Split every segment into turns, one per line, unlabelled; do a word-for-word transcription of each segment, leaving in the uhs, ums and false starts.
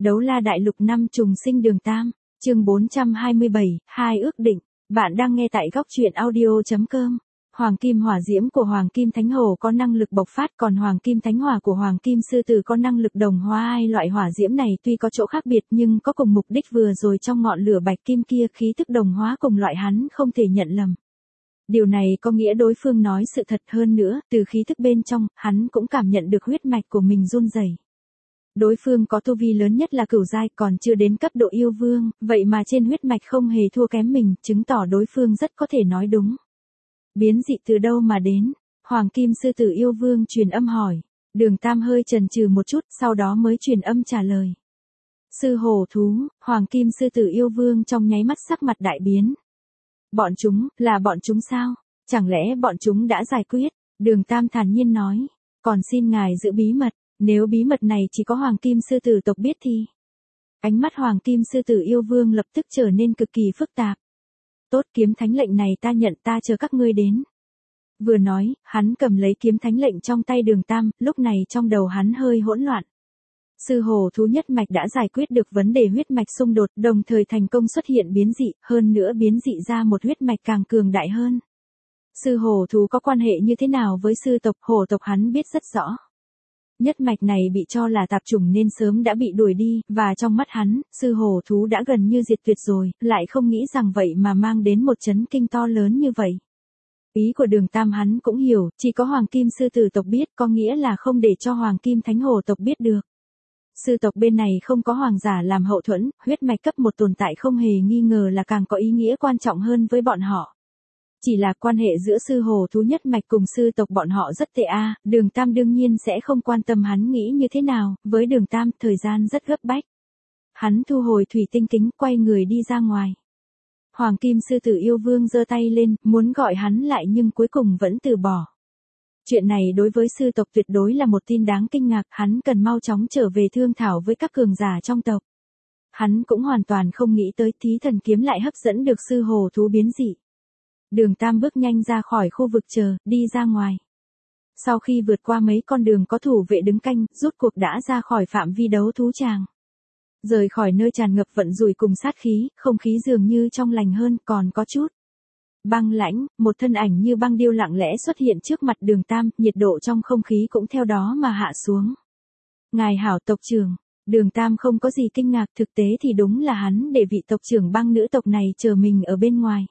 Đấu la đại lục năm trùng sinh đường Tam, chương bốn trăm hai mươi bảy, hai ước định. Bạn đang nghe tại góc truyện audio.com. Hoàng kim hỏa diễm của Hoàng kim Thánh Hồ có năng lực bộc phát, còn Hoàng kim Thánh Hỏa của Hoàng kim Sư Tử có năng lực đồng hóa. Hai loại hỏa diễm này tuy có chỗ khác biệt nhưng có cùng mục đích. Vừa rồi trong ngọn lửa bạch kim kia khí tức đồng hóa cùng loại, hắn không thể nhận lầm. Điều này có nghĩa đối phương nói sự thật. Hơn nữa, từ khí thức bên trong, hắn cũng cảm nhận được huyết mạch của mình run rẩy. Đối phương có tu vi lớn nhất là cửu giai, còn chưa đến cấp độ yêu vương, vậy mà trên huyết mạch không hề thua kém mình, chứng tỏ đối phương rất có thể nói đúng. Biến dị từ đâu mà đến? Hoàng kim Sư Tử yêu vương truyền âm hỏi. Đường Tam hơi chần chừ một chút, sau đó mới truyền âm trả lời. Sư hổ thú. Hoàng kim Sư Tử yêu vương trong nháy mắt sắc mặt đại biến. Bọn chúng, là bọn chúng sao? Chẳng lẽ bọn chúng đã giải quyết? Đường Tam thản nhiên nói. Còn xin ngài giữ bí mật. Nếu bí mật này chỉ có Hoàng kim Sư Tử tộc biết thì... Ánh mắt Hoàng kim Sư Tử yêu vương lập tức trở nên cực kỳ phức tạp. Tốt, kiếm thánh lệnh này ta nhận, ta chờ các ngươi đến. Vừa nói, hắn cầm lấy kiếm thánh lệnh trong tay Đường Tam, lúc này trong đầu hắn hơi hỗn loạn. Sư hổ thú nhất mạch đã giải quyết được vấn đề huyết mạch xung đột, đồng thời thành công xuất hiện biến dị, hơn nữa biến dị ra một huyết mạch càng cường đại hơn. Sư hổ thú có quan hệ như thế nào với sư tộc? Hổ tộc hắn biết rất rõ. Nhất mạch này bị cho là tạp chủng nên sớm đã bị đuổi đi, và trong mắt hắn, sư hổ thú đã gần như diệt tuyệt rồi, lại không nghĩ rằng vậy mà mang đến một chấn kinh to lớn như vậy. Ý của Đường Tam hắn cũng hiểu, chỉ có Hoàng kim Sư Tử tộc biết, có nghĩa là không để cho Hoàng kim Thánh Hồ tộc biết được. Sư tộc bên này không có hoàng giả làm hậu thuẫn, huyết mạch cấp một tồn tại không hề nghi ngờ là càng có ý nghĩa quan trọng hơn với bọn họ. Chỉ là quan hệ giữa sư hổ thú nhất mạch cùng sư tộc bọn họ rất tệ a. Đường Tam đương nhiên sẽ không quan tâm hắn nghĩ như thế nào, với Đường Tam thời gian rất gấp bách. Hắn thu hồi thủy tinh kính, quay người đi ra ngoài. Hoàng kim Sư Tử yêu vương giơ tay lên, muốn gọi hắn lại nhưng cuối cùng vẫn từ bỏ. Chuyện này đối với sư tộc tuyệt đối là một tin đáng kinh ngạc, hắn cần mau chóng trở về thương thảo với các cường giả trong tộc. Hắn cũng hoàn toàn không nghĩ tới Thí Thần kiếm lại hấp dẫn được sư hổ thú biến dị. Đường Tam bước nhanh ra khỏi khu vực chờ, đi ra ngoài. Sau khi vượt qua mấy con đường có thủ vệ đứng canh, rút cuộc đã ra khỏi phạm vi đấu thú tràng. Rời khỏi nơi tràn ngập vận rủi cùng sát khí, không khí dường như trong lành hơn, còn có chút băng lãnh. Một thân ảnh như băng điêu lặng lẽ xuất hiện trước mặt Đường Tam, nhiệt độ trong không khí cũng theo đó mà hạ xuống. Ngài hảo tộc trưởng. Đường Tam không có gì kinh ngạc, thực tế thì đúng là hắn để vị tộc trưởng băng nữ tộc này chờ mình ở bên ngoài.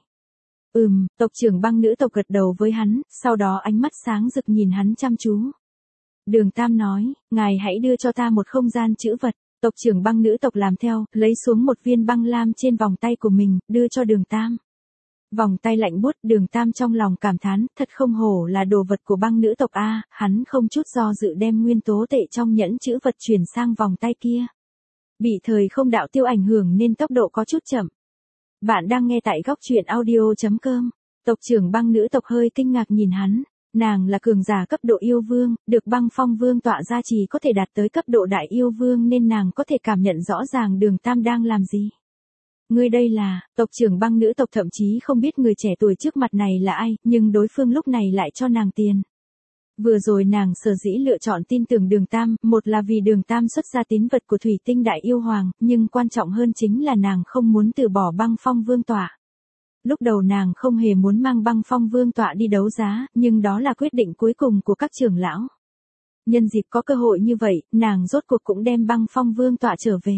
Ừm, tộc trưởng băng nữ tộc gật đầu với hắn, sau đó ánh mắt sáng rực nhìn hắn chăm chú. Đường Tam nói, ngài hãy đưa cho ta một không gian trữ vật. Tộc trưởng băng nữ tộc làm theo, lấy xuống một viên băng lam trên vòng tay của mình, đưa cho Đường Tam. Vòng tay lạnh buốt, Đường Tam trong lòng cảm thán, thật không hổ là đồ vật của băng nữ tộc a. Hắn không chút do dự đem nguyên tố tệ trong nhẫn trữ vật chuyển sang vòng tay kia. Bị thời không đạo tiêu ảnh hưởng nên tốc độ có chút chậm. Bạn đang nghe tại góc truyện audio.com. Tộc trưởng băng nữ tộc hơi kinh ngạc nhìn hắn. Nàng là cường giả cấp độ yêu vương, được băng phong vương tọa gia trì có thể đạt tới cấp độ đại yêu vương nên nàng có thể cảm nhận rõ ràng Đường Tam đang làm gì. Ngươi đây là, tộc trưởng băng nữ tộc thậm chí không biết người trẻ tuổi trước mặt này là ai, nhưng đối phương lúc này lại cho nàng tiền. Vừa rồi nàng sở dĩ lựa chọn tin tưởng Đường Tam, một là vì Đường Tam xuất ra tín vật của Thủy Tinh Đại Yêu Hoàng, nhưng quan trọng hơn chính là nàng không muốn từ bỏ băng phong vương tọa. Lúc đầu nàng không hề muốn mang băng phong vương tọa đi đấu giá, nhưng đó là quyết định cuối cùng của các trưởng lão. Nhân dịp có cơ hội như vậy, nàng rốt cuộc cũng đem băng phong vương tọa trở về.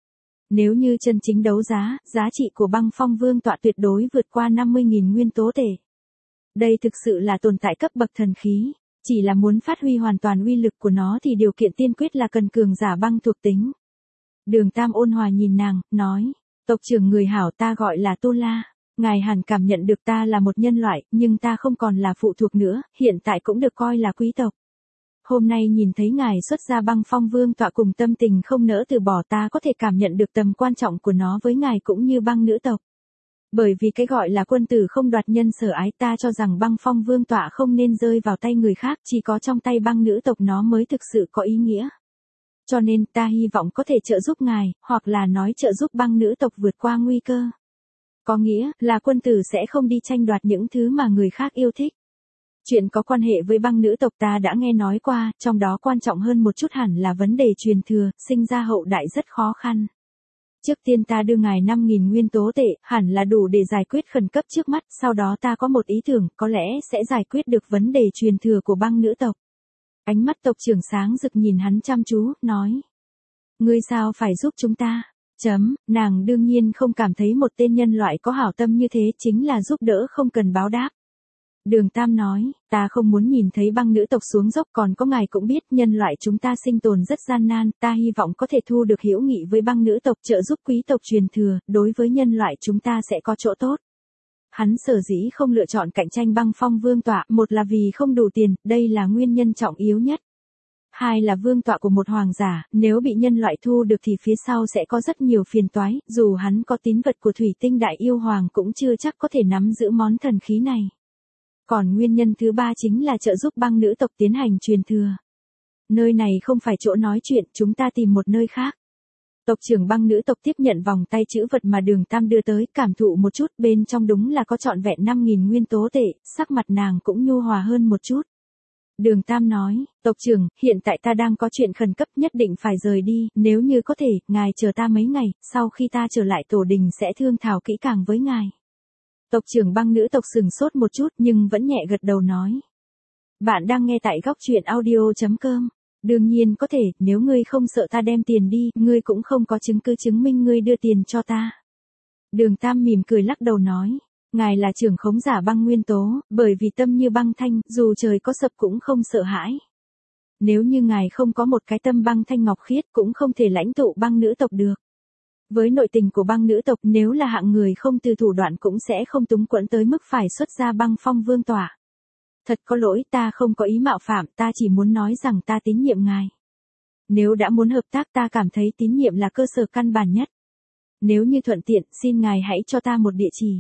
Nếu như chân chính đấu giá, giá trị của băng phong vương tọa tuyệt đối vượt qua năm mươi nghìn nguyên tố tệ. Đây thực sự là tồn tại cấp bậc thần khí. Chỉ là muốn phát huy hoàn toàn uy lực của nó thì điều kiện tiên quyết là cần cường giả băng thuộc tính. Đường Tam ôn hòa nhìn nàng, nói, tộc trưởng người hảo, ta gọi là Tô La. Ngài hẳn cảm nhận được ta là một nhân loại, nhưng ta không còn là phụ thuộc nữa, hiện tại cũng được coi là quý tộc. Hôm nay nhìn thấy ngài xuất ra băng phong vương tọa cùng tâm tình không nỡ từ bỏ, ta có thể cảm nhận được tầm quan trọng của nó với ngài cũng như băng nữ tộc. Bởi vì cái gọi là quân tử không đoạt nhân sở ái, ta cho rằng băng phong vương tọa không nên rơi vào tay người khác, chỉ có trong tay băng nữ tộc nó mới thực sự có ý nghĩa. Cho nên ta hy vọng có thể trợ giúp ngài, hoặc là nói trợ giúp băng nữ tộc vượt qua nguy cơ. Có nghĩa là quân tử sẽ không đi tranh đoạt những thứ mà người khác yêu thích. Chuyện có quan hệ với băng nữ tộc ta đã nghe nói qua, trong đó quan trọng hơn một chút hẳn là vấn đề truyền thừa, sinh ra hậu đại rất khó khăn. Trước tiên ta đưa ngài năm nghìn nguyên tố tệ, hẳn là đủ để giải quyết khẩn cấp trước mắt, sau đó ta có một ý tưởng, có lẽ sẽ giải quyết được vấn đề truyền thừa của băng nữ tộc. Ánh mắt tộc trưởng sáng rực nhìn hắn chăm chú, nói. Ngươi sao phải giúp chúng ta? Chấm, nàng đương nhiên không cảm thấy một tên nhân loại có hảo tâm như thế chính là giúp đỡ không cần báo đáp. Đường Tam nói, ta không muốn nhìn thấy băng nữ tộc xuống dốc, còn có ngài cũng biết nhân loại chúng ta sinh tồn rất gian nan, ta hy vọng có thể thu được hữu nghị với băng nữ tộc, trợ giúp quý tộc truyền thừa, đối với nhân loại chúng ta sẽ có chỗ tốt. Hắn sở dĩ không lựa chọn cạnh tranh băng phong vương tọa, một là vì không đủ tiền, đây là nguyên nhân trọng yếu nhất. Hai là vương tọa của một hoàng giả, nếu bị nhân loại thu được thì phía sau sẽ có rất nhiều phiền toái, dù hắn có tín vật của thủy tinh đại yêu hoàng cũng chưa chắc có thể nắm giữ món thần khí này. Còn nguyên nhân thứ ba chính là trợ giúp băng nữ tộc tiến hành truyền thừa. Nơi này không phải chỗ nói chuyện, chúng ta tìm một nơi khác. Tộc trưởng băng nữ tộc tiếp nhận vòng tay chữ vật mà Đường Tam đưa tới, cảm thụ một chút, bên trong đúng là có trọn vẹn năm nghìn nguyên tố tệ, sắc mặt nàng cũng nhu hòa hơn một chút. Đường Tam nói, tộc trưởng, hiện tại ta đang có chuyện khẩn cấp nhất định phải rời đi, nếu như có thể, ngài chờ ta mấy ngày, sau khi ta trở lại tổ đình sẽ thương thảo kỹ càng với ngài. Tộc trưởng băng nữ tộc sừng sốt một chút nhưng vẫn nhẹ gật đầu nói. Bạn đang nghe tại góc truyện audio chấm com. Đương nhiên có thể, nếu ngươi không sợ ta đem tiền đi, ngươi cũng không có chứng cứ chứng minh ngươi đưa tiền cho ta. Đường Tam mỉm cười lắc đầu nói. Ngài là trưởng khống giả băng nguyên tố, bởi vì tâm như băng thanh, dù trời có sập cũng không sợ hãi. Nếu như ngài không có một cái tâm băng thanh ngọc khiết cũng không thể lãnh tụ băng nữ tộc được. Với nội tình của băng nữ tộc, nếu là hạng người không từ thủ đoạn cũng sẽ không túng quẫn tới mức phải xuất ra băng phong vương tỏa. Thật có lỗi, ta không có ý mạo phạm, ta chỉ muốn nói rằng ta tín nhiệm ngài. Nếu đã muốn hợp tác, ta cảm thấy tín nhiệm là cơ sở căn bản nhất. Nếu như thuận tiện, xin ngài hãy cho ta một địa chỉ.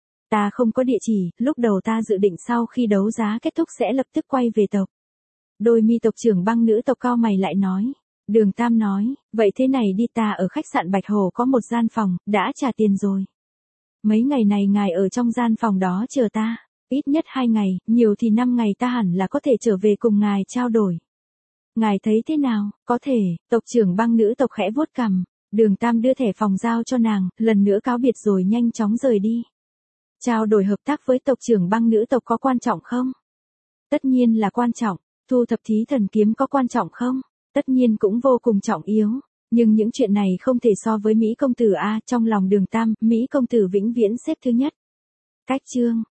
Ta không có địa chỉ, lúc đầu ta dự định sau khi đấu giá kết thúc sẽ lập tức quay về tộc. Đôi mi tộc trưởng băng nữ tộc cao mày lại nói. Đường Tam nói, vậy thế này đi, ta ở khách sạn Bạch Hồ có một gian phòng, đã trả tiền rồi. Mấy ngày này ngài ở trong gian phòng đó chờ ta, ít nhất hai ngày, nhiều thì năm ngày ta hẳn là có thể trở về cùng ngài trao đổi. Ngài thấy thế nào, có thể, tộc trưởng băng nữ tộc khẽ vuốt cằm, Đường Tam đưa thẻ phòng giao cho nàng, lần nữa cáo biệt rồi nhanh chóng rời đi. Trao đổi hợp tác với tộc trưởng băng nữ tộc có quan trọng không? Tất nhiên là quan trọng. Thu thập thí thần kiếm có quan trọng không? Tất nhiên cũng vô cùng trọng yếu. Nhưng những chuyện này không thể so với Mỹ công tử a, trong lòng Đường Tam, Mỹ công tử vĩnh viễn xếp thứ nhất. Cách chương